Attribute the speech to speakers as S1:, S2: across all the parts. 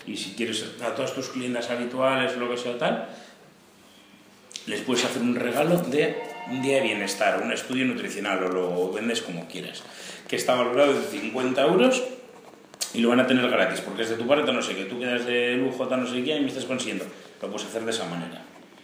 S1: y si quieres a todas tus clientas habituales o lo que sea tal, les puedes hacer un regalo de un día de bienestar, un estudio nutricional, o lo vendes como quieras, que está valorado en 50 euros y lo van a tener gratis, porque es de tu parte, no sé qué, tú quedas de lujo, no sé qué, y me estás consiguiendo. Lo puedes hacer de esa manera.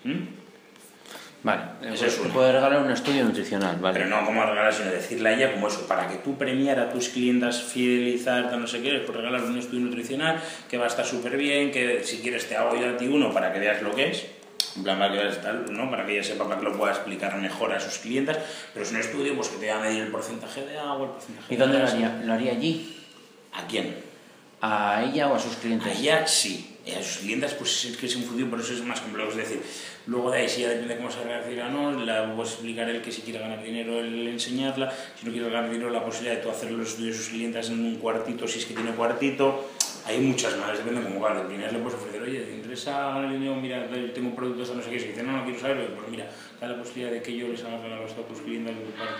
S2: Vale,
S1: Ese es
S2: te puede regalar un estudio nutricional, vale.
S1: Pero no como regalar, sino decirle a ella como eso, para que tú premiar a tus clientas, fidelizar, no sé qué, les puedes regalar un estudio nutricional que va a estar súper bien, que si quieres te hago yo a ti uno para que veas lo que es, en plan para que veas tal, ¿no? Para que ella sepa, para que lo pueda explicar mejor a sus clientas, pero es un estudio pues que te va a medir el porcentaje de agua, el porcentaje
S2: ¿Y
S1: de
S2: dónde lo
S1: grasa.
S2: haría? ¿Lo haría allí?
S1: ¿A quién?
S2: ¿A ella o a sus clientes?
S1: A ella sí, a sus clientas pues es que es un función, por eso es más complejo, es decir, luego de ahí si ya depende de cómo se reacciona o no, la puedes explicar él que si quiere ganar dinero, el enseñarla, si no quiere ganar dinero, la posibilidad de tú hacer los estudios de sus clientas en un cuartito, si es que tiene cuartito, hay muchas maneras, depende de cómo gane. Primero le puedes ofrecer, oye, ¿te interesa ganar dinero? Mira, tengo productos, no sé qué, si dice, no quiero saberlo, pues mira, da la posibilidad de que yo les haga regalos a tus clientes.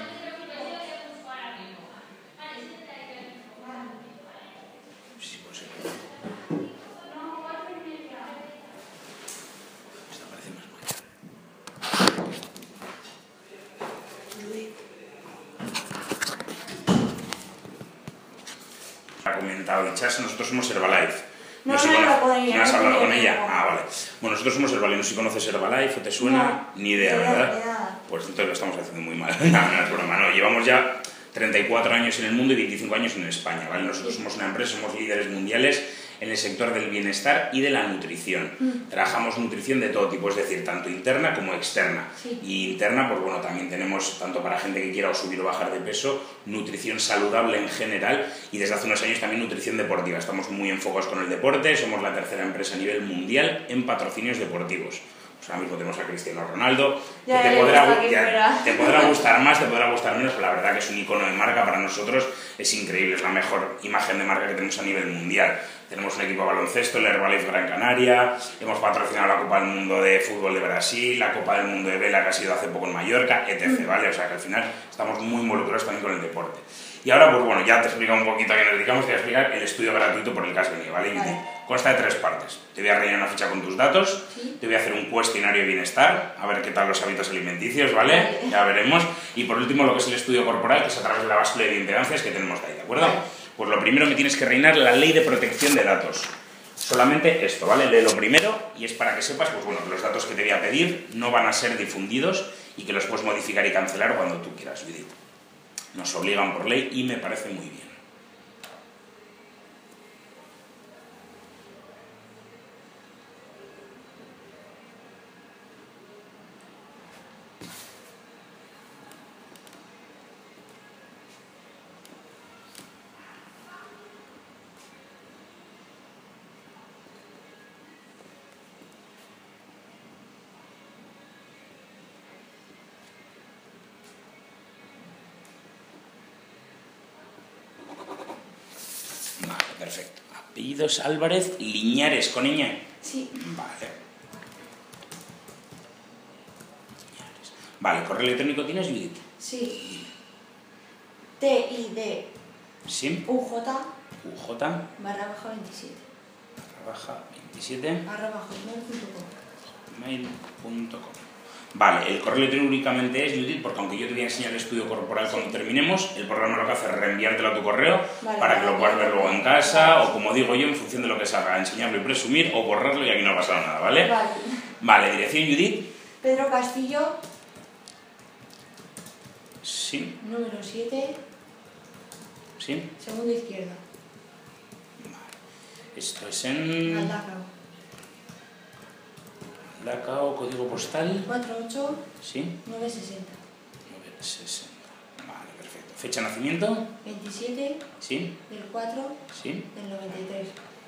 S1: Sí, pues sí. Esta parece más mayor. Ha comentado Dichas, nosotros somos Herbalife.
S3: No,
S1: sé
S3: no,
S1: si
S3: no, con ella,
S1: ¿no has
S3: no,
S1: hablado
S3: con
S1: con
S3: ella.
S1: ella? Ah, vale. Bueno, nosotros somos Herbalife, no sé si conoces Herbalife o te suena,
S3: No,
S1: ni idea,
S3: ni idea,
S1: ¿verdad?
S3: ni nada.
S1: Pues entonces lo estamos haciendo muy mal. No es broma, no. Llevamos ya 34 años en el mundo y 25 años en España, ¿vale? Nosotros somos una empresa, somos líderes mundiales en el sector del bienestar y de la nutrición. Trabajamos nutrición de todo tipo, es decir, tanto interna como externa.
S3: Sí.
S1: Y interna, pues bueno, también tenemos, tanto para gente que quiera o subir o bajar de peso, nutrición saludable en general, y desde hace unos años también nutrición deportiva. Estamos muy enfocados con el deporte, somos la tercera empresa a nivel mundial en patrocinios deportivos. Pues ahora mismo tenemos a Cristiano Ronaldo, que
S3: Ya
S1: te
S3: le
S1: podrá,
S3: gusta que
S1: ya,
S3: fuera.
S1: te podrá gustar más, te podrá gustar menos, pero la verdad que es un icono de marca para nosotros, es increíble, es la mejor imagen de marca que tenemos a nivel mundial. Tenemos un equipo de baloncesto, el Herbalife Gran Canaria, hemos patrocinado la Copa del Mundo de Fútbol de Brasil, la Copa del Mundo de Vela que ha sido hace poco en Mallorca, etc., ¿vale? O sea que al final estamos muy involucrados también con el deporte. Y ahora, pues bueno, ya te he explicado un poquito a qué nos dedicamos, te voy a explicar el estudio gratuito por el que has venido, ¿vale?
S3: Vale.
S1: Consta de 3 partes. Te voy a rellenar una ficha con tus datos,
S3: Sí.
S1: te voy a hacer un cuestionario de bienestar, a ver qué tal los hábitos alimenticios, ¿vale?
S3: Vale.
S1: Ya veremos. Y por último, lo que es el estudio corporal, que es a través de la báscula de bioimpedancias que tenemos de ahí, ¿de acuerdo?
S3: Vale.
S1: Pues lo primero me tienes que rellenar la ley de protección de datos. Solamente esto, ¿vale? Lee lo primero y es para que sepas, pues bueno, que los datos que te voy a pedir no van a ser difundidos y que los puedes modificar y cancelar cuando tú quieras, Judith. Nos obligan por ley y me parece muy bien. Vale, perfecto. Apellidos Álvarez Liñares, con ñ.
S3: Sí.
S1: Vale. Liñares. Vale, ¿correo electrónico tienes, Judith?
S3: Sí. TID
S1: Sí.
S3: UJ
S1: UJ
S3: /27
S1: /27
S3: @hotmail.com.
S1: mail.com. Vale, el correo electrónico únicamente es Judith, porque aunque yo te voy a enseñar el estudio corporal cuando terminemos, el programa lo que hace es reenviártelo a tu correo
S3: Vale,
S1: para que lo
S3: vale.
S1: puedas ver luego en casa, o como digo yo, en función de lo que salga, enseñarlo y presumir, o borrarlo y aquí no ha pasado nada, ¿vale?
S3: Vale.
S1: Vale, dirección Judith.
S3: Pedro Castillo,
S1: Sí,
S3: número 7,
S1: sí.
S3: segunda izquierda.
S1: Esto es en
S3: Galdacao.
S1: Lacao, código postal.
S3: 48
S1: Sí,
S3: 960.
S1: 960. Vale, perfecto. Fecha de nacimiento.
S3: 27
S1: Sí,
S3: del 4
S1: sí.
S3: del 93.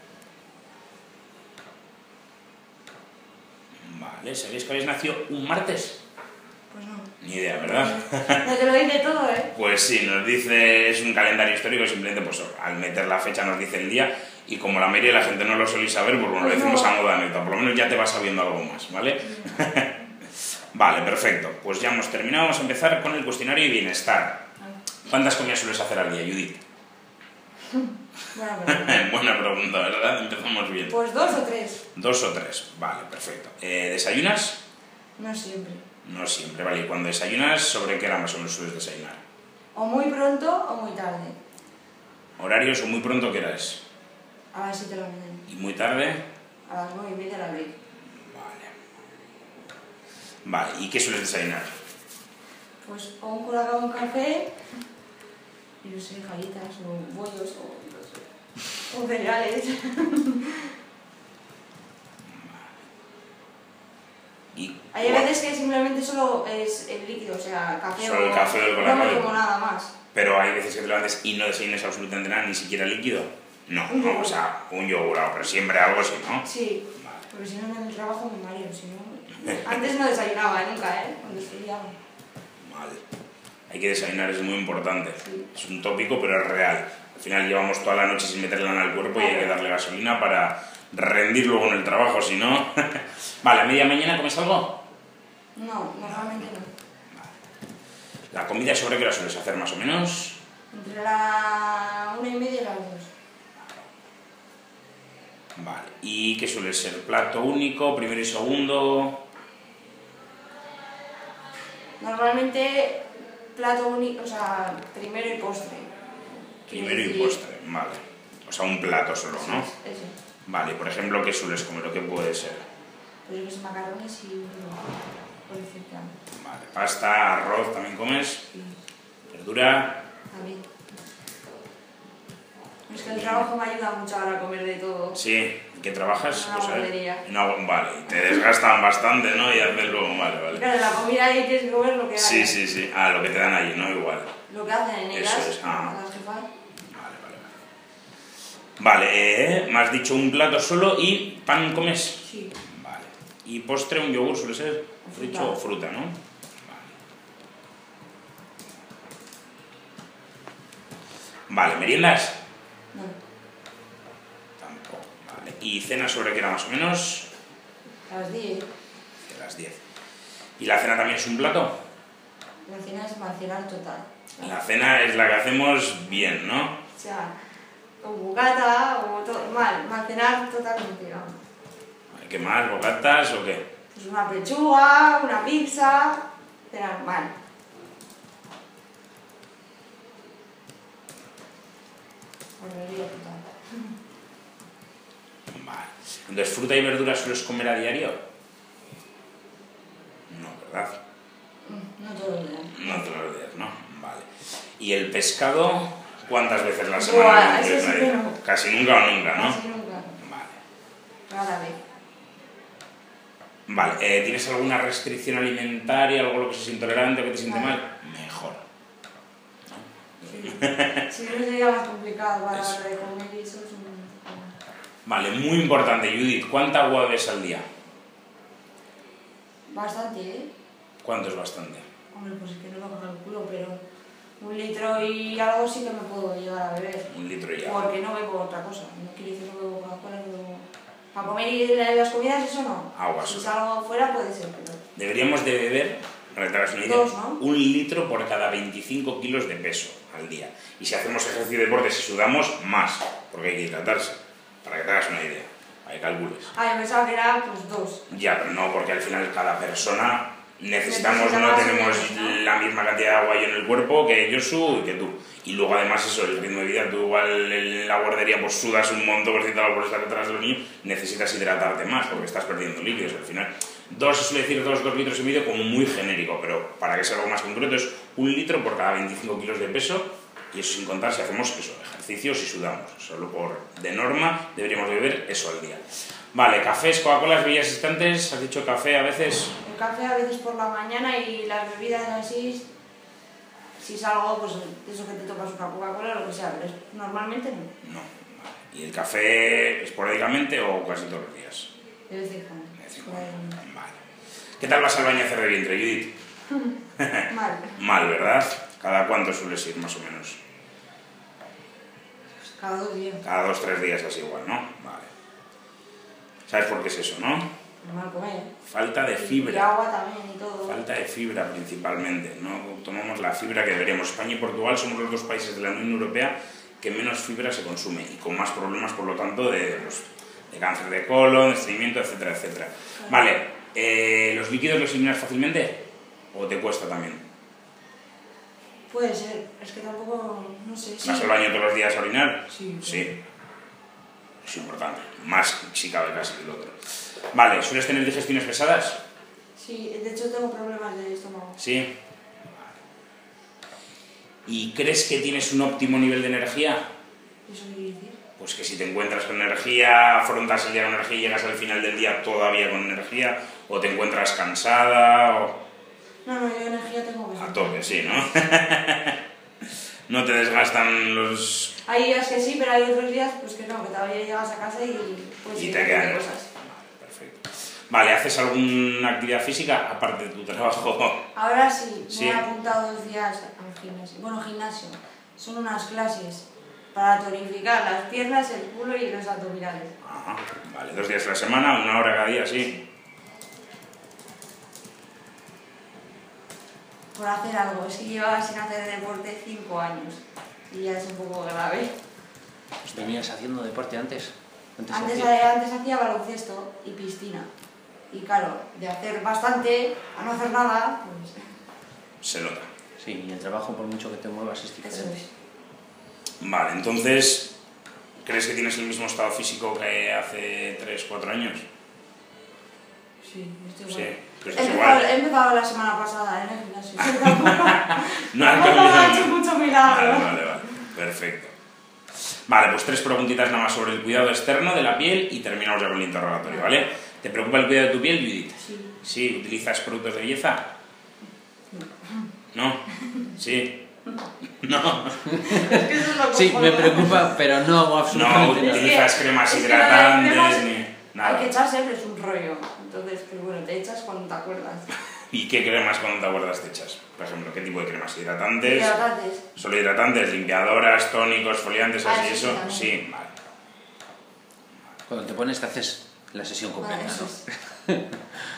S1: Vale, ¿sabéis que habéis nacido un martes?
S3: Pues no.
S1: Ni idea, ¿verdad?
S3: No te lo dice todo, ¿eh?
S1: Pues sí, nos dice, es un calendario histórico, simplemente pues al meter la fecha nos dice el día, y como la mayoría de la gente no lo soléis saber, pues bueno, lo decimos a modo de anécdota, por lo menos ya te vas sabiendo algo más, ¿vale? Vale, perfecto, pues ya hemos terminado, vamos a empezar con el cuestionario de bienestar. ¿Cuántas comidas sueles hacer al día, Judith?
S3: Buena pregunta.
S1: Buena pregunta, ¿verdad? Empezamos bien.
S3: Pues 2 o 3.
S1: 2 o 3, vale, perfecto. ¿Desayunas?
S3: No siempre.
S1: No siempre, vale. Y cuando desayunas, ¿sobre qué hora más o menos sueles desayunar?
S3: O muy pronto o muy tarde.
S1: ¿Horarios o muy pronto qué hora es?
S3: A las 7 de la mañana.
S1: ¿Y muy tarde?
S3: A las 9:30 la abrí.
S1: Vale. Vale, ¿y qué sueles desayunar?
S3: Pues o un colacao, un café, y no sé, galletas o bollos o no sé, o cereales.
S1: Y
S3: Hay veces que simplemente solo es el líquido, o sea, café
S1: Solo el café o el
S3: no
S1: colacao.
S3: me como nada más.
S1: Pero hay veces que te levantes y no desayunes absolutamente nada, ni siquiera líquido. No,
S3: Un
S1: no,
S3: yogur.
S1: o sea, un yogur, pero siempre algo así, ¿no?
S3: Sí,
S1: Vale.
S3: porque si no en el trabajo me mareo, si no... Antes no desayunaba nunca, cuando estudiaba.
S1: Vale. Hay que desayunar, es muy importante.
S3: Sí.
S1: Es un tópico, pero es real. Al final llevamos toda la noche sin meterla en el cuerpo y hay que darle gasolina para rendir luego en el trabajo, si no... Vale, ¿a media mañana comes algo?
S3: No, normalmente no.
S1: ¿La comida sobre qué hora sueles hacer más o menos?
S3: Entre la 1:30 y las 2.
S1: Vale. ¿Y qué suele ser? ¿Plato único, primero y segundo?
S3: Normalmente plato único, o sea, primero y postre.
S1: Primero y
S3: Sí.
S1: postre, vale. O sea, un plato solo,
S3: Sí,
S1: ¿no?
S3: eso.
S1: Vale, por ejemplo, ¿qué sueles comer o qué puede ser?
S3: Pues yo que sé, macarrones y por decirte algo.
S1: Vale, pasta, arroz, ¿también comes?
S3: Sí,
S1: ¿Verdura?
S3: también. Es que el trabajo me ayuda mucho ahora a comer de todo.
S1: Sí. ¿Qué trabajas?
S3: En una guardería.
S1: Vale, y te desgastan bastante, ¿no? Y haces luego, vale.
S3: Claro, en la comida ahí tienes que comer lo que hay.
S1: Sí. Ah, lo que te dan allí, ¿no? Igual.
S3: Lo que hacen en ellas,
S1: Eso es, ah.
S3: las jefas.
S1: Vale, me has dicho un plato solo y pan comes.
S3: Sí.
S1: Vale. ¿Y postre, un yogur suele ser?
S3: Fruta.
S1: Dicho, o fruta, ¿no? Vale, ¿meriendas?
S3: No.
S1: Tampoco. Vale. ¿Y cena sobre qué era más o menos?
S3: A las 10.
S1: A las 10. ¿Y la cena también es un plato?
S3: La cena es macerar total.
S1: La cena es la que hacemos bien, ¿no?
S3: O sea, o bocata o todo. Mal, macerar totalmente, vamos.
S1: ¿Qué más? ¿Bocatas o qué?
S3: Pues una pechuga, una pizza, cenar mal. Hornería total.
S1: Vale. Entonces, ¿fruta y verdura sueles comer a diario? No, ¿verdad?
S3: No todos los días.
S1: No todos los días, ¿no? Vale. ¿Y el pescado? ¿Cuántas veces a la
S3: Buah,
S1: semana?
S3: eso sí que no.
S1: Casi nunca o nunca, ¿no?
S3: Casi nunca.
S1: Vale.
S3: Rara vez.
S1: Vale, ¿tienes alguna restricción alimentaria, algo lo que seas intolerante o que te siente
S3: Vale.
S1: mal? Mejor.
S3: Sí. Si no sería más complicado para
S1: Eso.
S3: la hora de comer y eso es un...
S1: Vale, muy importante, Judith. ¿Cuánta agua bebes al día?
S3: Bastante, ¿eh?
S1: ¿Cuánto es bastante?
S3: Hombre, pues es que no lo calculo, pero 1 litro y algo sí que me puedo llegar a beber.
S1: 1 litro y ya.
S3: Porque no bebo otra cosa. No quiere decir que no bebo Coca-Cola, no bebo... Para comer y en las comidas eso no.
S1: Agua
S3: Si
S1: solo.
S3: salgo fuera puede ser, pero...
S1: Deberíamos de beber, para que te hagas una idea,
S3: 2, ¿no?
S1: 1 litro por cada 25 kilos de peso al día. Y si hacemos ejercicio de deporte, si sudamos, más, porque hay que hidratarse, para que te hagas una idea, para que calcules.
S3: Ah, yo pensaba que era pues 2.
S1: Ya, pero no, porque al final cada persona necesitamos,
S3: Necesita
S1: no
S3: más o
S1: tenemos
S3: menos, ¿no?
S1: la misma cantidad de agua yo en el cuerpo que Josu y que tú. Y luego además eso, el ritmo de vida, tú igual en la guardería pues sudas un montón por estar detrás de los niños, necesitas hidratarte más porque estás perdiendo líquidos al final. 2 se suele decir 2 litros y medio como muy genérico, pero para que sea algo más concreto es 1 litro por cada 25 kilos de peso, y eso sin contar si hacemos eso, ejercicios y sudamos. Solo de norma deberíamos beber eso al día. Vale, cafés, Coca-Colas, bebidas instantes, has dicho café a veces.
S3: El café a veces por la mañana y las bebidas así, si salgo, pues eso que te tomas una Coca-Cola o lo que sea, pero normalmente no.
S1: No, vale. ¿Y el café esporádicamente o casi todos los días?
S3: De vez en cuando.
S1: De vez en
S3: Por ahí.
S1: cuando. Vale. ¿Qué tal vas al baño a hacer de vientre, Judith?
S3: Mal.
S1: Mal, ¿verdad? ¿Cada cuánto sueles ir, más o menos?
S3: Pues cada 2 días.
S1: Cada 2 o 3 días así igual, ¿no? Vale. ¿Sabes por qué es eso, no?
S3: Normal comer.
S1: Falta de
S3: Y
S1: fibra.
S3: agua también y todo.
S1: Falta de fibra principalmente, no tomamos la fibra que deberíamos. España y Portugal somos los 2 países de la Unión Europea que menos fibra se consume y con más problemas, por lo tanto, de cáncer de colon, de estreñimiento, etcétera, etcétera. Vale, ¿los líquidos los eliminas fácilmente o te cuesta también?
S3: Puede ser, es que tampoco, no sé.
S1: ¿Vas al baño todos los días a orinar?
S3: Sí.
S1: Sí. Es importante, más si cabe casi que el otro. Vale, ¿sueles tener digestiones pesadas?
S3: Sí, de hecho tengo problemas de estómago.
S1: Sí. ¿Y crees que tienes un óptimo nivel de energía?
S3: ¿Eso qué quiere decir?
S1: Pues que si te encuentras con energía, afrontas el día con energía y llegas al final del día todavía con energía, o te encuentras cansada, o...
S3: No, yo energía tengo que
S1: A tope, sí, ¿no? No te desgastan los...
S3: Hay días que sí, pero hay otros días pues que no, que todavía llegas a casa y pues
S1: Y te quedan
S3: cosas.
S1: Perfecto. Vale, ¿haces alguna actividad física aparte de tu trabajo?
S3: Ahora sí,
S1: Sí.
S3: me he apuntado 2 días al gimnasio. Bueno, gimnasio. Son unas clases para tonificar las piernas, el culo y los abdominales.
S1: Ajá, vale, 2 días a la semana, 1 hora cada día, sí.
S3: Por hacer algo. Es que llevaba sin hacer deporte 5 años. Y ya es un poco grave.
S2: Pues ¿venías haciendo deporte antes?
S3: Antes hacía baloncesto y piscina. Y claro, de hacer bastante a no hacer nada, pues...
S1: Se nota.
S2: Sí, y el trabajo, por mucho que te muevas, es
S3: Eso
S2: diferente.
S3: es.
S1: Vale, entonces, ¿crees que tienes el mismo estado físico que hace 3-4 años?
S3: Sí, estoy
S1: Sí,
S3: igual.
S1: pues
S3: He
S1: es igual.
S3: empezado la semana pasada en el gimnasio.
S1: No has
S3: No
S1: cambiado
S3: ha hecho
S1: nada.
S3: mucho milagro.
S1: Vale. Perfecto. Vale, pues 3 preguntitas nada más sobre el cuidado externo de la piel y terminamos ya con el interrogatorio, ¿vale? ¿Te preocupa el cuidado de tu piel, Judith?
S3: Sí.
S1: Sí, ¿utilizas productos de belleza? ¿No? Sí. No.
S3: Es que eso es lo
S2: Sí, me
S3: cojonudo.
S2: preocupa, pero no hago
S1: No
S2: absolutamente nada.
S1: utilizas cremas
S3: es que lo de las
S1: hidratantes
S3: cremas
S1: ni
S3: Hay
S1: nada.
S3: que echarse, es un rollo. Entonces, pues bueno, te echas cuando te acuerdas.
S1: ¿Y qué cremas cuando te acuerdas te echas? Por ejemplo, ¿qué tipo de cremas? ¿Hidratantes?
S3: Hidratantes.
S1: ¿Solo hidratantes? ¿Limpiadoras, tónicos, foliantes,
S3: Ah,
S1: así
S3: sí,
S1: eso?
S3: también.
S1: Sí, vale.
S2: Cuando te pones, te haces la sesión
S3: Vale,
S2: completa,
S3: eso
S2: ¿no?
S3: es.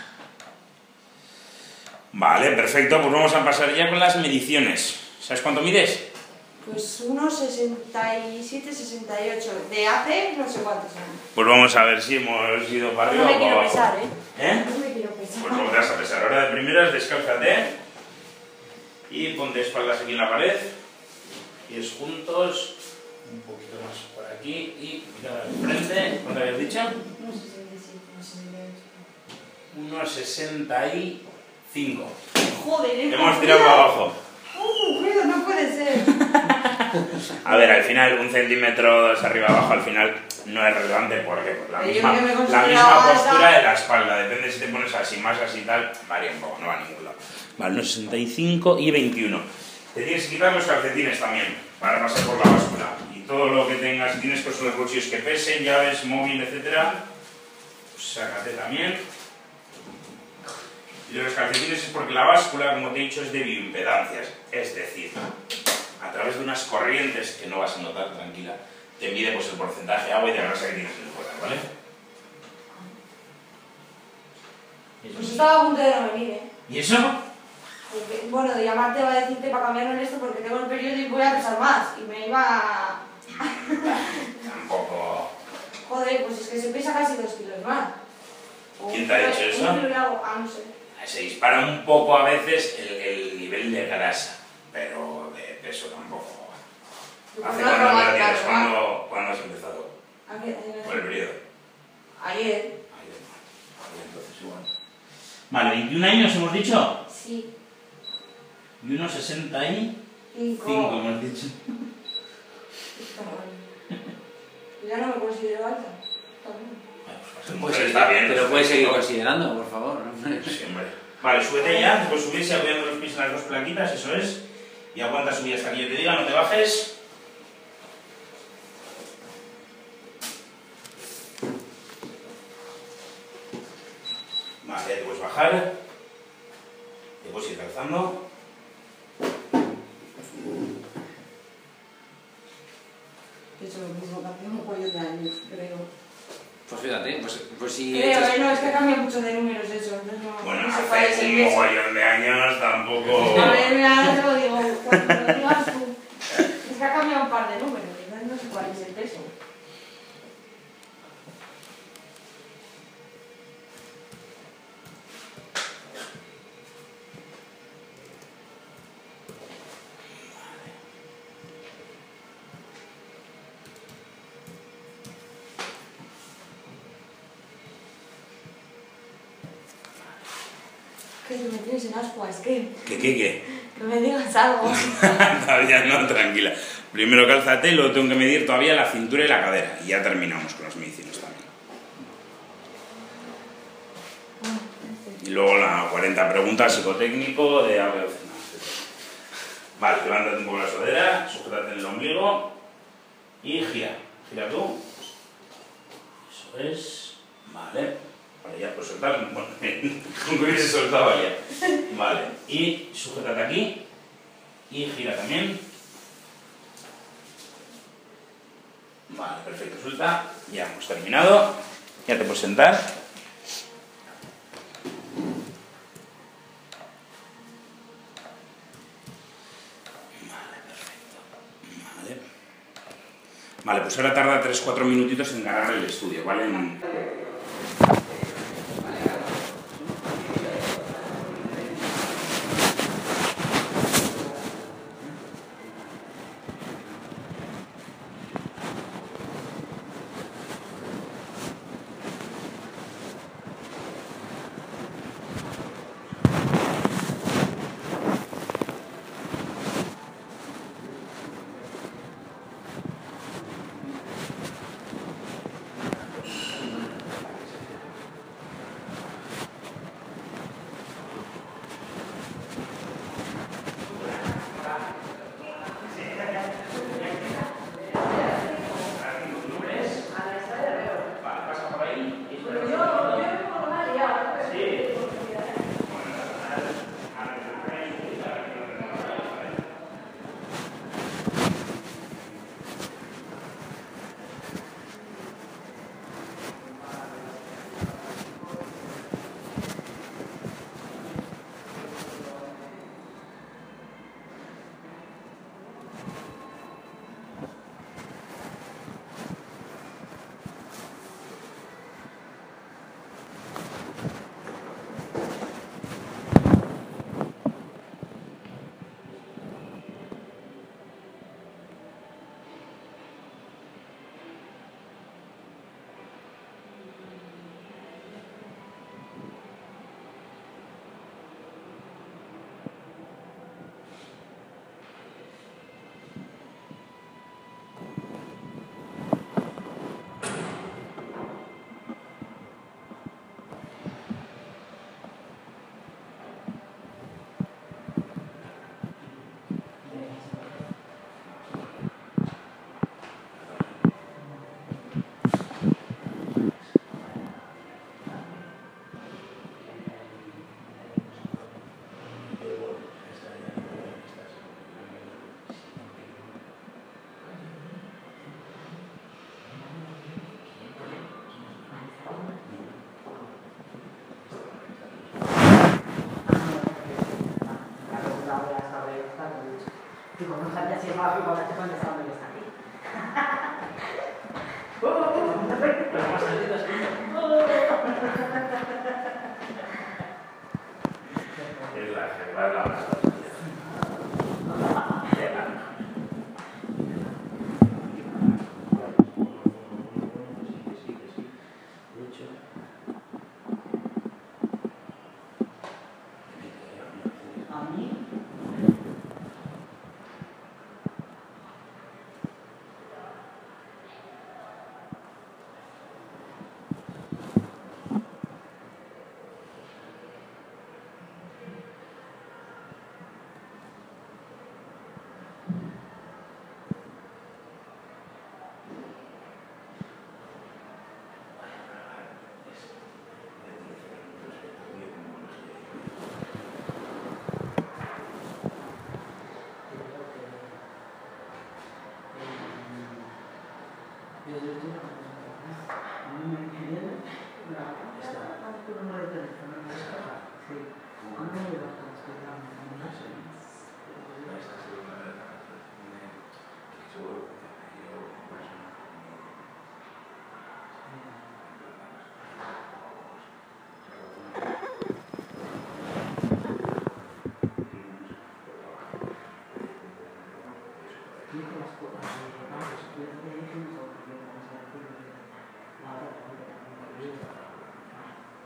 S1: Vale, perfecto. Pues vamos a pasar ya con las mediciones. ¿Sabes cuánto mides?
S3: Pues unos 67, 68. De hace no sé cuántos años.
S1: Pues vamos a ver si hemos ido para
S3: No
S1: arriba
S3: me
S1: o para
S3: quiero
S1: abajo.
S3: pesar, ¿eh?
S1: ¿Eh?
S3: No me quiero pesar.
S1: Pues no te vas a pesar. Ahora de primeras, descálzate y ponte espaldas aquí en la pared, pies juntos, un poquito más por aquí y mirada al frente. ¿Cuánto habías dicho?
S3: Unos 67, unos 68.
S1: 1,65.
S3: Joder,
S1: Hemos tirado para abajo.
S3: Cuidado, no puede ser.
S1: A ver, al final, 1 centímetro, 2 arriba abajo, al final no es relevante porque pues, la
S3: Yo
S1: misma,
S3: que me
S1: la
S3: considero
S1: misma
S3: alta.
S1: postura de la espalda, depende si te pones así, más así y tal, varía un poco, no va a ningún lado. Vale, 1,65 y 21. Te tienes que quitar los calcetines también para pasar por la báscula. Y todo lo que tengas, si tienes cosas en los bolsillos que pesen, llaves, móvil, etcétera, pues sácate también. Y los calcetines es porque la báscula, como te he dicho, es de bioimpedancias, es decir, a través de unas corrientes que no vas a notar, tranquila, te mide pues, el porcentaje de agua y de grasa que tienes en el cuerpo, ¿vale?
S3: Pues estaba a punto de no venir, ¿eh?
S1: ¿Y eso?
S3: Porque, bueno, de llamarte va a decirte para cambiarlo en esto porque tengo el periodo y voy a pesar más. Y me iba a...
S1: Tampoco...
S3: Joder, pues es que se pesa casi 2 kilos más. O
S1: ¿Quién te ha dicho eso?
S3: Un kilo y algo. Ah, no sé.
S1: Se dispara un poco a veces el nivel de grasa, pero de peso tampoco. ¿Hace
S3: No,
S1: cuándo
S3: no,
S1: lo tienes?
S3: claro,
S1: ¿Cuándo has empezado? ¿Por el periodo?
S3: Ayer.
S1: Ayer, entonces igual. Vale, 21 años hemos dicho.
S3: Sí.
S1: Y 1,65
S3: 5.
S1: hemos dicho.
S3: Ya no me considero alta. También.
S1: Pues está bien.
S2: Te lo puedes seguir considerando, por favor.
S1: Sí, hombre. Vale, súbete ya, puedes subirse apoyando los pies en las 2 plaquitas, eso es. Y aguanta subir hasta que yo te diga, no te bajes. Vale, ya te puedes bajar. Te puedes ir calzando.
S3: He hecho lo mismo, que hace un cuello de años, creo.
S2: Pues fíjate, pues si
S3: Creo,
S2: echas-
S3: no, es que cambia mucho de números eso, entonces no,
S1: Bueno,
S3: no sé cuál es
S1: hace
S3: el
S1: un
S3: peso.
S1: mogollón de años tampoco...
S3: A ver, mira, ahora te lo digo, cuando lo digas tú. Es que ha cambiado un par de números, entonces cuál es el peso. Que me tienes en ascuas, ¿qué?
S1: ¿Qué?
S3: Que me digas algo.
S1: Todavía no, tranquila. Primero cálzate, luego tengo que medir todavía la cintura y la cadera. Y ya terminamos con las mediciones también. Y luego las 40 preguntas psicotécnico de A, B, C. Vale, levántate un poco la sudadera, sujétate en el ombligo y gira. Gira tú. Eso es. Vale. Vale, ya puedes soltar. Bueno, con que hubiese soltado ya. Vale. Y sujétate aquí. Y gira también. Vale, perfecto. Suelta. Ya hemos terminado. Ya te puedes sentar. Vale, perfecto. Vale. Vale, pues ahora tarda 3-4 minutitos en cargar el estudio, ¿vale?
S4: Digo, no sabía si estaba aquí cuando estaba en el estadio.
S1: Es la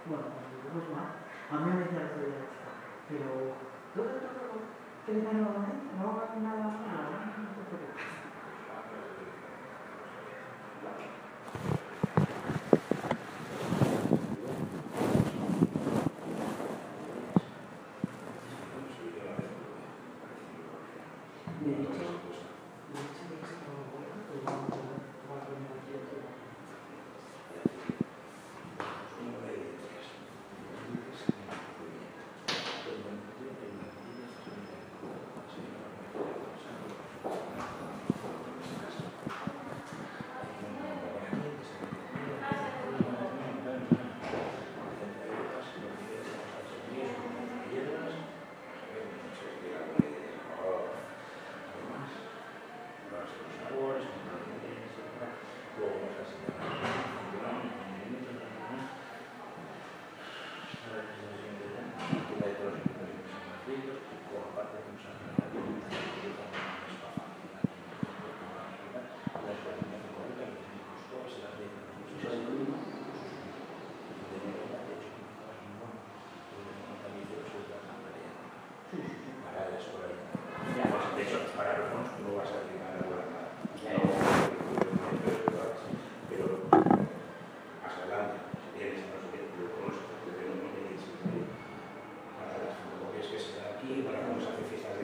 S4: Bueno, pues más. A mí me decía el otro día, pero todo, que le dan no hagan nada malo, no te preocupes.
S1: Para cuando se hace fiesta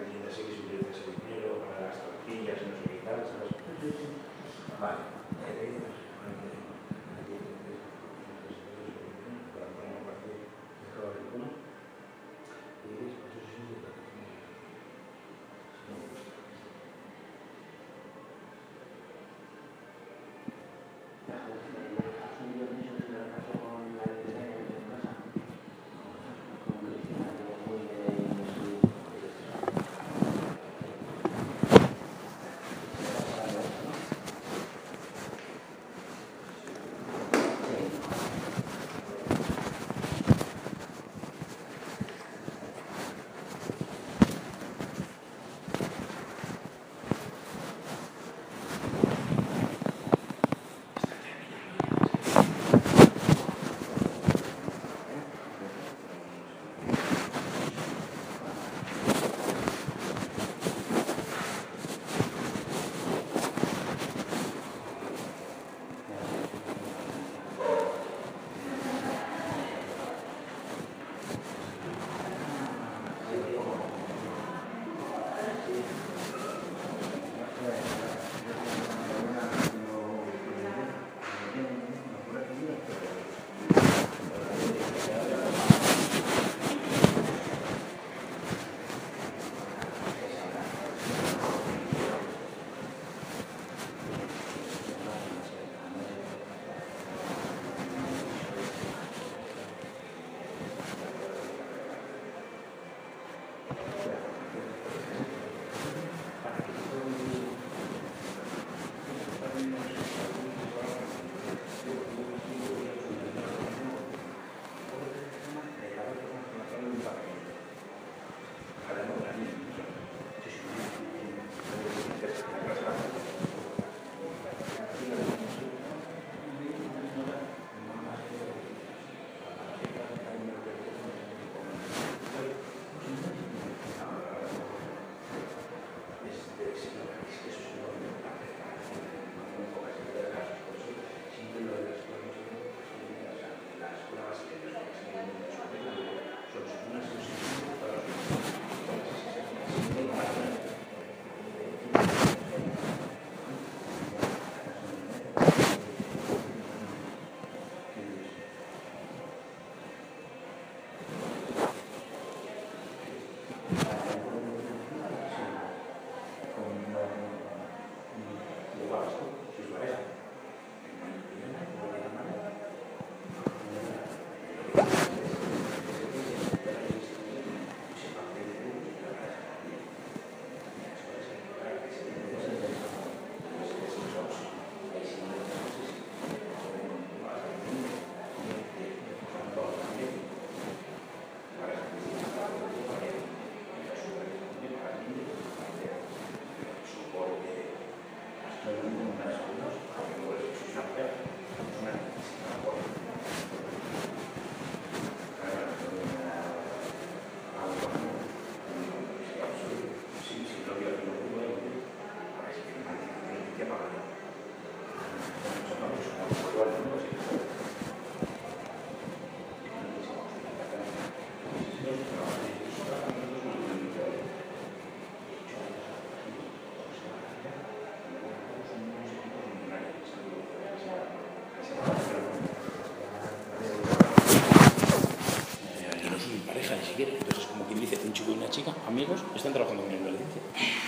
S1: amigos están trabajando conmigo en Valencia.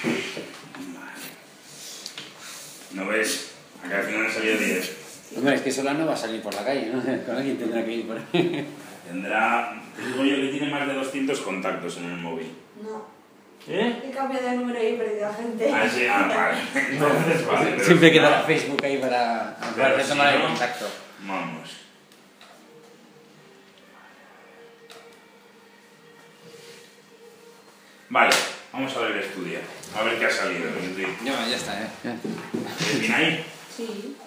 S1: ¿No ves? Acá al final han salido 10.
S2: Hombre, es que sola no va a salir por la calle, ¿no? Con alguien tendrá que ir por ahí.
S1: Tendrá... Te digo yo que tiene más de 200 contactos en el móvil.
S3: No.
S1: ¿Eh?
S3: He cambiado de número y he perdido a gente.
S1: Ah, sí, vale. Entonces, vale. Pero
S2: Siempre quedará Facebook ahí para
S1: si
S2: tomar el
S1: no,
S2: contacto.
S1: Vamos. Vale, vamos a ver el estudio. A ver qué ha salido.
S2: Ya está,
S1: ¿Ves bien ahí?
S3: Sí.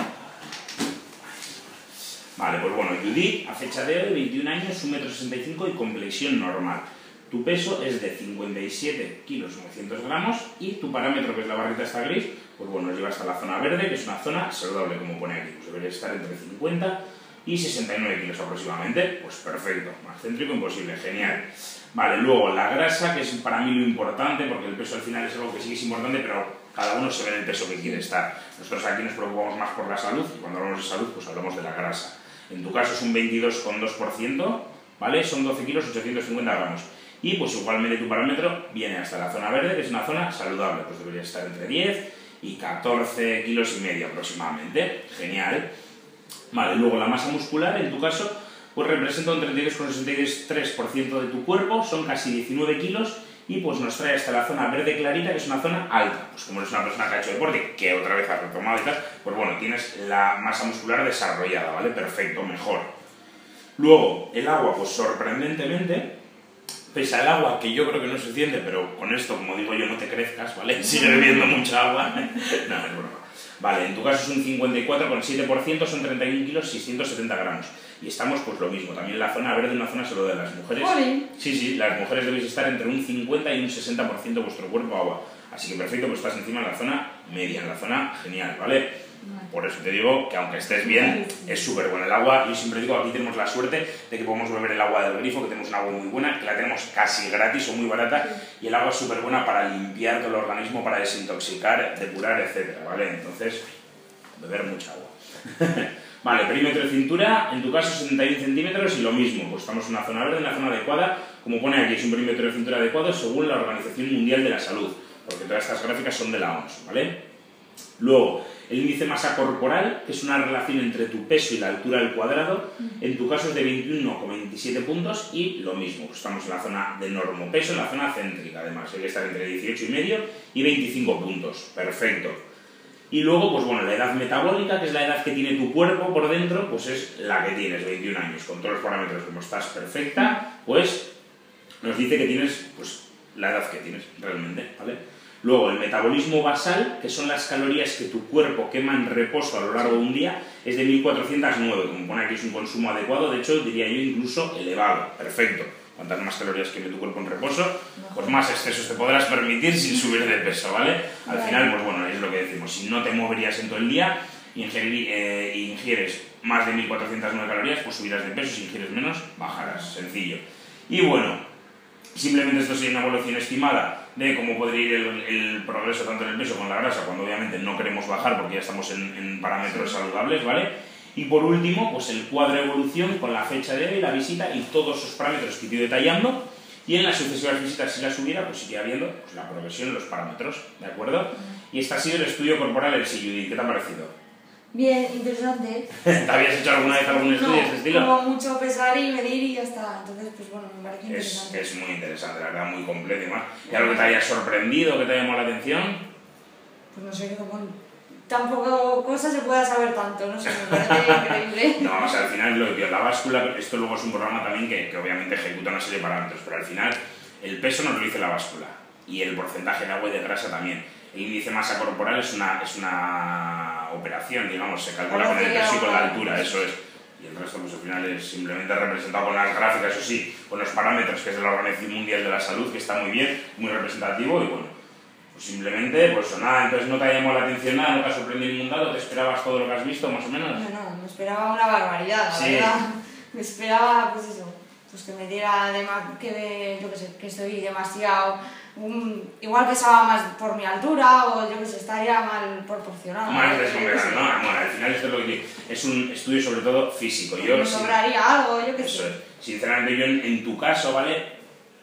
S1: Vale, pues bueno, Judith, a fecha de hoy, 21 años, 1,65 m y complexión normal. Tu peso es de 57 kilos 900 gramos y tu parámetro, que es la barrita esta gris, pues bueno, nos lleva hasta la zona verde, que es una zona saludable, como pone aquí. Pues debería estar entre 50 y 69 kilos aproximadamente. Pues perfecto, más céntrico imposible, genial. Vale, luego la grasa, que es para mí lo importante, porque el peso al final es algo que sí que es importante, pero cada uno se ve en el peso que quiere estar. Nosotros aquí nos preocupamos más por la salud, y cuando hablamos de salud, pues hablamos de la grasa. En tu caso es un 22,2%, ¿vale? Son 12 kilos 850 gramos. Y pues igualmente tu parámetro viene hasta la zona verde, que es una zona saludable, pues debería estar entre 10 y 14 kilos y medio aproximadamente. Genial. Vale, luego la masa muscular, en tu caso, pues representa un 32,63% de tu cuerpo, son casi 19 kilos, y pues nos trae hasta la zona verde clarita, que es una zona alta. Pues como eres una persona que ha hecho deporte, que otra vez has retomado y tal, pues bueno, tienes la masa muscular desarrollada, ¿vale? Perfecto, mejor. Luego, el agua, pues sorprendentemente, pese al agua, que yo creo que no es suficiente, pero con esto, como digo yo, no te crezcas, ¿vale? Sigue bebiendo mucha agua. No, es broma. Vale, en tu caso es un 54,7%, son 31 kilos 670 gramos. Y estamos pues lo mismo, también la zona verde, una zona solo de las mujeres.
S3: ¡Jolín!
S1: Sí, las mujeres debéis estar entre un 50 y un 60% de vuestro cuerpo agua. Así que perfecto, pues estás encima en la zona media, en la zona genial, ¿vale? Por eso te digo que aunque estés bien, es súper bueno el agua. Yo siempre digo, aquí tenemos la suerte de que podemos beber el agua del grifo, que tenemos un agua muy buena, que la tenemos casi gratis o muy barata, y el agua es súper buena para limpiar todo el organismo, para desintoxicar, depurar, etc. ¿Vale? Entonces, beber mucha agua. Vale, perímetro de cintura, en tu caso 71 centímetros y lo mismo, pues estamos en una zona verde, en la zona adecuada, como pone aquí, es un perímetro de cintura adecuado según la Organización Mundial de la Salud, porque todas estas gráficas son de la OMS, ¿vale? Luego, el índice masa corporal, que es una relación entre tu peso y la altura al cuadrado, en tu caso es de 21,27 puntos y lo mismo, pues estamos en la zona de normopeso, en la zona céntrica, además, hay que estar entre 18,5 y 25 puntos, perfecto. Y luego, pues bueno, la edad metabólica, que es la edad que tiene tu cuerpo por dentro, pues es la que tienes, 21 años, con todos los parámetros, como estás perfecta, pues nos dice que tienes, pues, la edad que tienes realmente, ¿vale? Luego, el metabolismo basal, que son las calorías que tu cuerpo quema en reposo a lo largo de un día, es de 1409, como pone aquí es un consumo adecuado, de hecho, diría yo incluso elevado, perfecto. Cuantas más calorías queme tu cuerpo en reposo, pues más excesos te podrás permitir sin subir de peso, ¿vale? Al final, pues bueno, es lo que decimos, si no te moverías en todo el día, ingieres más de 1409 calorías, pues subirás de peso, si ingieres menos, bajarás, sencillo. Y bueno, simplemente esto sería una evaluación estimada de cómo podría ir el progreso tanto en el peso como en la grasa, cuando obviamente no queremos bajar porque ya estamos en parámetros saludables, ¿vale? Y por último, pues el cuadro de evolución con la fecha de hoy, la visita y todos esos parámetros que te he ido detallando. Y en las sucesivas visitas, si las hubiera, pues iría viendo pues, la progresión, los parámetros, ¿de acuerdo? Y este ha sido el estudio corporal del Judith. ¿Qué te ha parecido?
S3: Bien, interesante.
S1: ¿Te habías hecho alguna vez algún estudio de este estilo?
S3: No, mucho pesar y medir y ya está. Entonces, pues bueno, me parece interesante.
S1: Es muy interesante, la verdad, muy completo y más. ¿Y algo que te haya sorprendido, que te haya llamado la atención?
S3: Pues no sé, como tampoco cosa se pueda saber tanto, no sé, me parece increíble.
S1: No, o sea, al final lo que la báscula, esto luego es un programa también que obviamente ejecuta una serie de parámetros, pero al final el peso nos lo dice la báscula y el porcentaje de agua y de grasa también. El índice de masa corporal es una operación, digamos, se calcula con el peso y con la altura, eso es. Y el resto, pues al final es simplemente representado con las gráficas, eso sí, con los parámetros que es de la Organización Mundial de la Salud, que está muy bien, muy representativo y bueno. Pues simplemente, pues nada, entonces no te ha llamado la atención nada, no te ha sorprendido ningún dato, ¿te esperabas todo lo que has visto, más o menos?
S3: No, me esperaba una barbaridad, la verdad. Me esperaba, pues eso, pues que me diera que yo qué sé, que estoy demasiado, igual pesaba más por mi altura, o yo qué sé, estaría mal proporcionado.
S1: Mal descompensado, ¿no? Bueno, al final esto es lo que es un estudio sobre todo físico. Yo,
S3: me sobraría algo, yo qué sé.
S1: Eso es. Sinceramente yo en tu caso, ¿vale?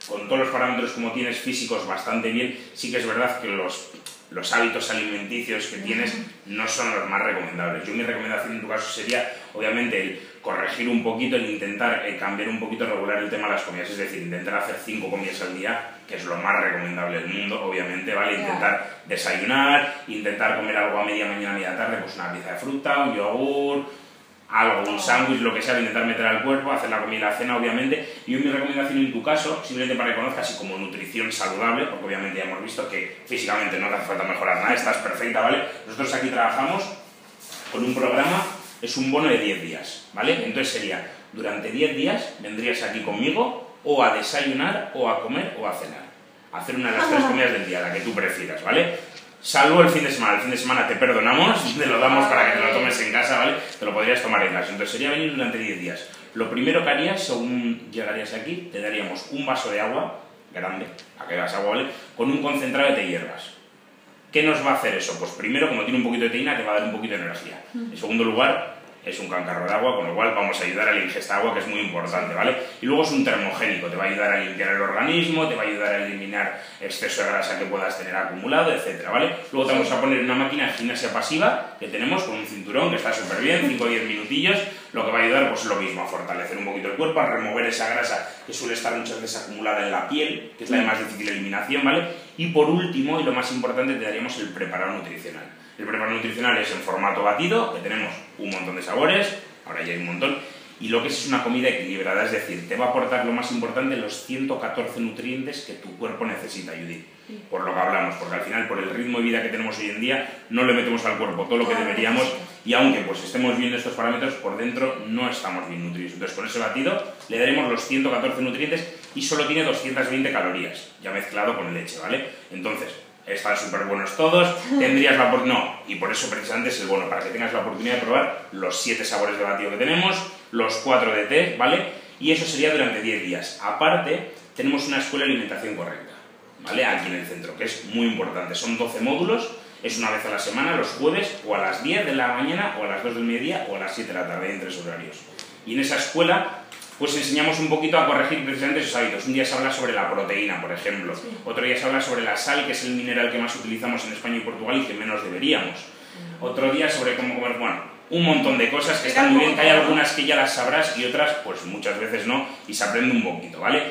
S1: con todos los parámetros como tienes físicos bastante bien, sí que es verdad que los hábitos alimenticios que tienes no son los más recomendables. Yo mi recomendación en tu caso sería, obviamente, el corregir un poquito, el intentar cambiar un poquito, regular el tema de las comidas, es decir, intentar hacer 5 comidas al día, que es lo más recomendable del mundo, obviamente, ¿vale? Intentar desayunar, intentar comer algo a media mañana, media tarde, pues una pieza de fruta, un yogur, algo, un sándwich, lo que sea, intentar meter al cuerpo, hacer la comida y la cena, obviamente. Y mi recomendación en tu caso, simplemente para que conozcas, y como nutrición saludable, porque obviamente ya hemos visto que físicamente no te hace falta mejorar nada, estás perfecta, ¿vale? Nosotros aquí trabajamos con un programa, es un bono de 10 días, ¿vale? Entonces sería, durante 10 días vendrías aquí conmigo o a desayunar, o a comer, o a cenar. Hacer una de las 3 comidas del día, la que tú prefieras, ¿vale? Salvo el fin de semana te perdonamos, te lo damos para que te lo tomes en casa, ¿vale? Te lo podrías tomar en casa. Entonces sería venir durante 10 días. Lo primero que harías, según llegarías aquí, te daríamos un vaso de agua, grande, a que hagas agua, ¿vale? Con un concentrado de té hierbas. ¿Qué nos va a hacer eso? Pues primero, como tiene un poquito de teína, te va a dar un poquito de energía. En segundo lugar, es un cancarro de agua, con lo cual vamos a ayudar a la ingesta de agua, que es muy importante, ¿vale? Y luego es un termogénico, te va a ayudar a limpiar el organismo, te va a ayudar a eliminar exceso de grasa que puedas tener acumulado, etcétera, ¿vale? Luego te vamos a poner una máquina de gimnasia pasiva que tenemos con un cinturón que está súper bien, 5 o 10 minutillos, lo que va a ayudar, pues lo mismo, a fortalecer un poquito el cuerpo, a remover esa grasa que suele estar muchas veces acumulada en la piel, que es la de más difícil eliminación, ¿vale? Y por último, y lo más importante, te daríamos el preparado nutricional. El preparado nutricional es en formato batido, que tenemos un montón de sabores, ahora ya hay un montón, y lo que es una comida equilibrada, es decir, te va a aportar lo más importante, los 114 nutrientes que tu cuerpo necesita, Judith, por lo que hablamos, porque al final, por el ritmo de vida que tenemos hoy en día, no le metemos al cuerpo todo lo que deberíamos, y aunque pues estemos viendo estos parámetros, por dentro no estamos bien nutridos. Entonces, con ese batido le daremos los 114 nutrientes y solo tiene 220 calorías, ya mezclado con leche, ¿vale? Entonces, están súper buenos todos, tendrías la oportunidad, no, y por eso precisamente es el bono, para que tengas la oportunidad de probar los 7 sabores de batido que tenemos, los 4 de té, ¿vale? Y eso sería durante 10 días. Aparte, tenemos una escuela de alimentación correcta, ¿vale? Aquí en el centro, que es muy importante, son 12 módulos, es una vez a la semana, los jueves, o a las 10 de la mañana, o a las 2 del mediodía, o a las 7 de la tarde, en 3 horarios. Y en esa escuela pues enseñamos un poquito a corregir precisamente esos hábitos. Un día se habla sobre la proteína, por ejemplo. Otro día se habla sobre la sal, que es el mineral que más utilizamos en España y Portugal y que menos deberíamos. Otro día sobre cómo comer, bueno, un montón de cosas que están muy bien, que hay algunas que ya las sabrás y otras pues muchas veces no, y se aprende un poquito, ¿vale?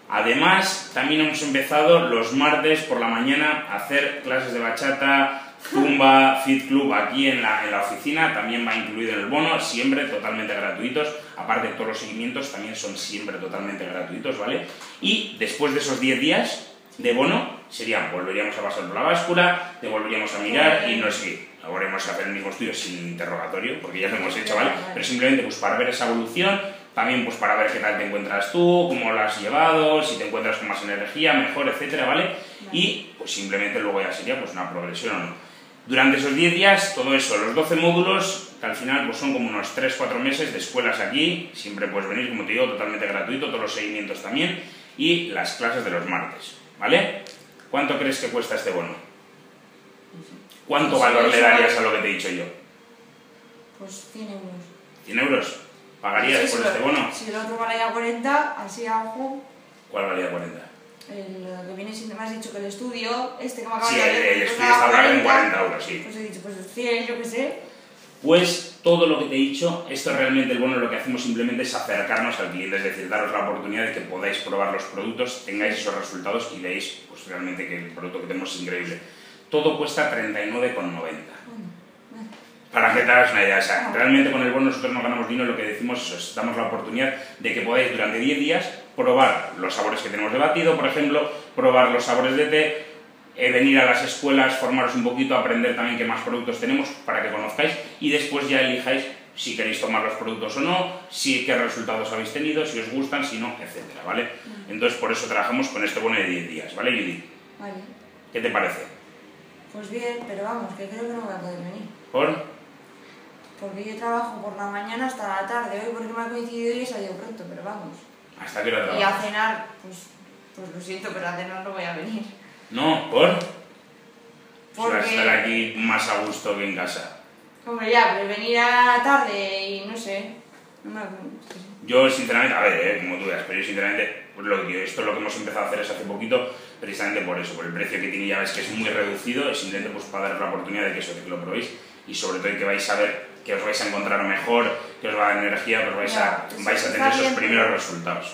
S1: Además, también hemos empezado los martes por la mañana a hacer clases de bachata, zumba, fit club aquí en la oficina, también va incluido en el bono, siempre totalmente gratuitos, aparte todos los seguimientos también son siempre totalmente gratuitos, ¿vale? Y después de esos 10 días de bono, volveríamos a pasar por la báscula, te volveríamos a mirar y no es que volveremos a hacer el mismo estudio sin interrogatorio, porque ya lo hemos hecho, ¿vale? Pero simplemente pues para ver esa evolución, también pues para ver qué tal te encuentras tú, cómo lo has llevado, si te encuentras con más energía, mejor, etcétera, ¿vale? Y pues simplemente luego ya sería pues una progresión o no. Durante esos 10 días, todo eso, los 12 módulos, que al final pues son como unos 3-4 meses de escuelas aquí, siempre puedes venir, como te digo, totalmente gratuito, todos los seguimientos también, y las clases de los martes, ¿vale? ¿Cuánto crees que cuesta este bono? ¿Cuánto valor le darías a lo que te he dicho yo?
S3: Pues 100 euros.
S1: ¿100 euros? ¿Pagarías por este bono?
S3: Si el otro valía 40, así a ojo.
S1: ¿Cuál valía 40?
S3: El que viene siendo, me has dicho que el estudio, este que me acabas
S1: Sí,
S3: de decir,
S1: el estudio está hablando en 40 euros, sí.
S3: Pues he dicho, pues 100, yo qué sé.
S1: Pues todo lo que te he dicho, esto realmente el bono lo que hacemos simplemente es acercarnos al cliente, es decir, daros la oportunidad de que podáis probar los productos, tengáis esos resultados y veáis pues, realmente que el producto que tenemos es increíble. Todo cuesta 39,90. Para que te hagas una idea, o sea, realmente con el bono nosotros no ganamos dinero, lo que decimos es damos la oportunidad de que podáis durante 10 días probar los sabores que tenemos de batido, por ejemplo, probar los sabores de té, venir a las escuelas, formaros un poquito, aprender también qué más productos tenemos para que conozcáis y después ya elijáis si queréis tomar los productos o no, qué resultados habéis tenido, si os gustan, si no, etcétera, ¿vale? Entonces por eso trabajamos con este bono de 10 días, ¿vale, Judith?
S3: Vale.
S1: ¿Qué te parece?
S3: Pues bien, pero vamos, que creo que no voy a poder venir.
S1: ¿Por?
S3: Porque yo trabajo por la mañana hasta la tarde, hoy porque me ha coincidido y he salido pronto, pero vamos.
S1: ¿Hasta qué hora trabajas?
S3: Y a cenar, pues lo siento, pero a cenar no voy a venir.
S1: No, ¿por?
S3: Porque...
S1: Vas a estar aquí más a gusto que en casa.
S3: Hombre, ya, pero venir a la tarde y no sé,
S1: Yo, sinceramente, a ver, como tú veas, pero yo, sinceramente, pues esto es lo que hemos empezado a hacer es hace poquito, precisamente por eso, por el precio que tiene, ya ves que es muy reducido, es simplemente pues, para daros la oportunidad de que eso, de que lo probéis, y sobre todo que vais a ver que os vais a encontrar mejor, que os va a dar energía, que os vais a tener esos primeros resultados.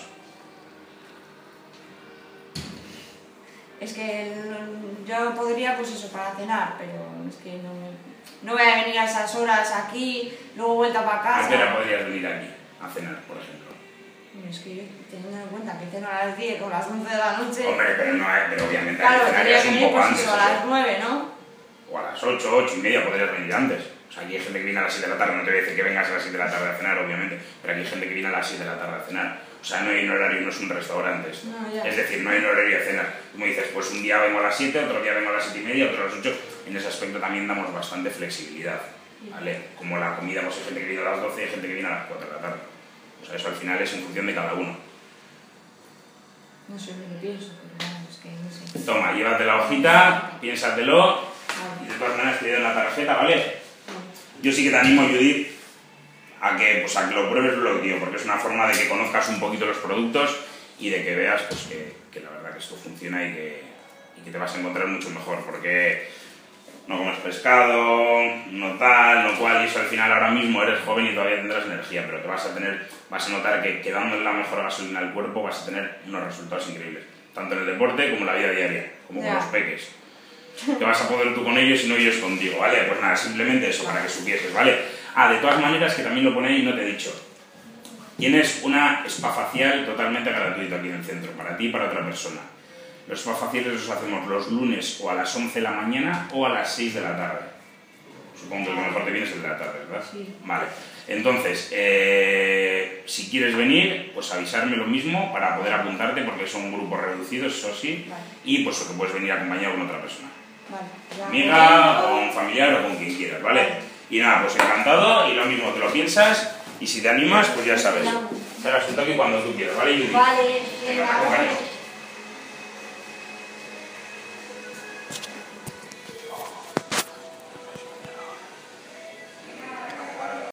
S3: Es que yo podría, pues eso, para cenar, pero es que no voy a venir a esas horas aquí, luego vuelta para casa.
S1: ¿A qué hora podrías venir aquí a cenar, por ejemplo?
S3: Es que yo, teniendo en cuenta que ceno a las 10 o las 11 de la noche...
S1: Hombre, pero obviamente
S3: claro,
S1: cenarías
S3: tendría que
S1: un
S3: venir
S1: poco
S3: pues
S1: antes.
S3: eso, a las 9, ¿no?
S1: O a las 8, 8 y media podrías venir antes. O sea, aquí hay gente que viene a las 7 de la tarde, no te voy a decir que vengas a las 7 de la tarde a cenar, obviamente, pero aquí hay gente que viene a las 7 de la tarde a cenar. O sea, no hay un horario, no es un restaurante esto.
S3: No,
S1: es decir, no hay un horario de cenar. Como dices, pues un día vengo a las 7, otro día vengo a las 7 y media, otro a las 8. En ese aspecto también damos bastante flexibilidad, ¿vale? Como la comida, pues hay gente que viene a las 12 y hay gente que viene a las 4 de la tarde. O sea, eso al final es en función de cada uno.
S3: No sé lo que pienso, pero bueno, es que no sé.
S1: Toma, llévate la hojita, piénsatelo y de todas maneras te doy la tarjeta, ¿vale? Yo sí que te animo, Judith, a que lo pruebes lo que digo, porque es una forma de que conozcas un poquito los productos y de que veas pues, que la verdad que esto funciona y que te vas a encontrar mucho mejor, porque no comes pescado, no tal, no cual, y eso al final ahora mismo eres joven y todavía tendrás energía, pero te vas a notar que dándole la mejor gasolina al cuerpo vas a tener unos resultados increíbles, tanto en el deporte como en la vida diaria, como con los peques. Que vas a poder tú con ellos y no ellos contigo, ¿vale? Pues nada, simplemente eso, para que supieses, ¿vale? De todas maneras, que también lo pone ahí y no te he dicho, tienes una spa facial totalmente gratuita aquí en el centro, para ti y para otra persona. Los spa faciales los hacemos los lunes o a las 11 de la mañana o a las 6 de la tarde. Supongo que lo mejor te viene es el de la tarde, ¿verdad?
S3: Sí.
S1: Vale. Entonces, si quieres venir, pues avisarme lo mismo para poder apuntarte, porque son grupos reducidos, eso sí,
S3: vale.
S1: y pues que puedes venir acompañado con otra persona.
S3: Vale.
S1: Amiga, o un familiar o con quien quieras, ¿vale? Y nada, pues encantado, y lo mismo te lo piensas, y si te animas, pues ya sabes. Te hagas un toque cuando tú quieras, ¿vale, Judith?
S3: Vale,
S1: Venga, acompáñame.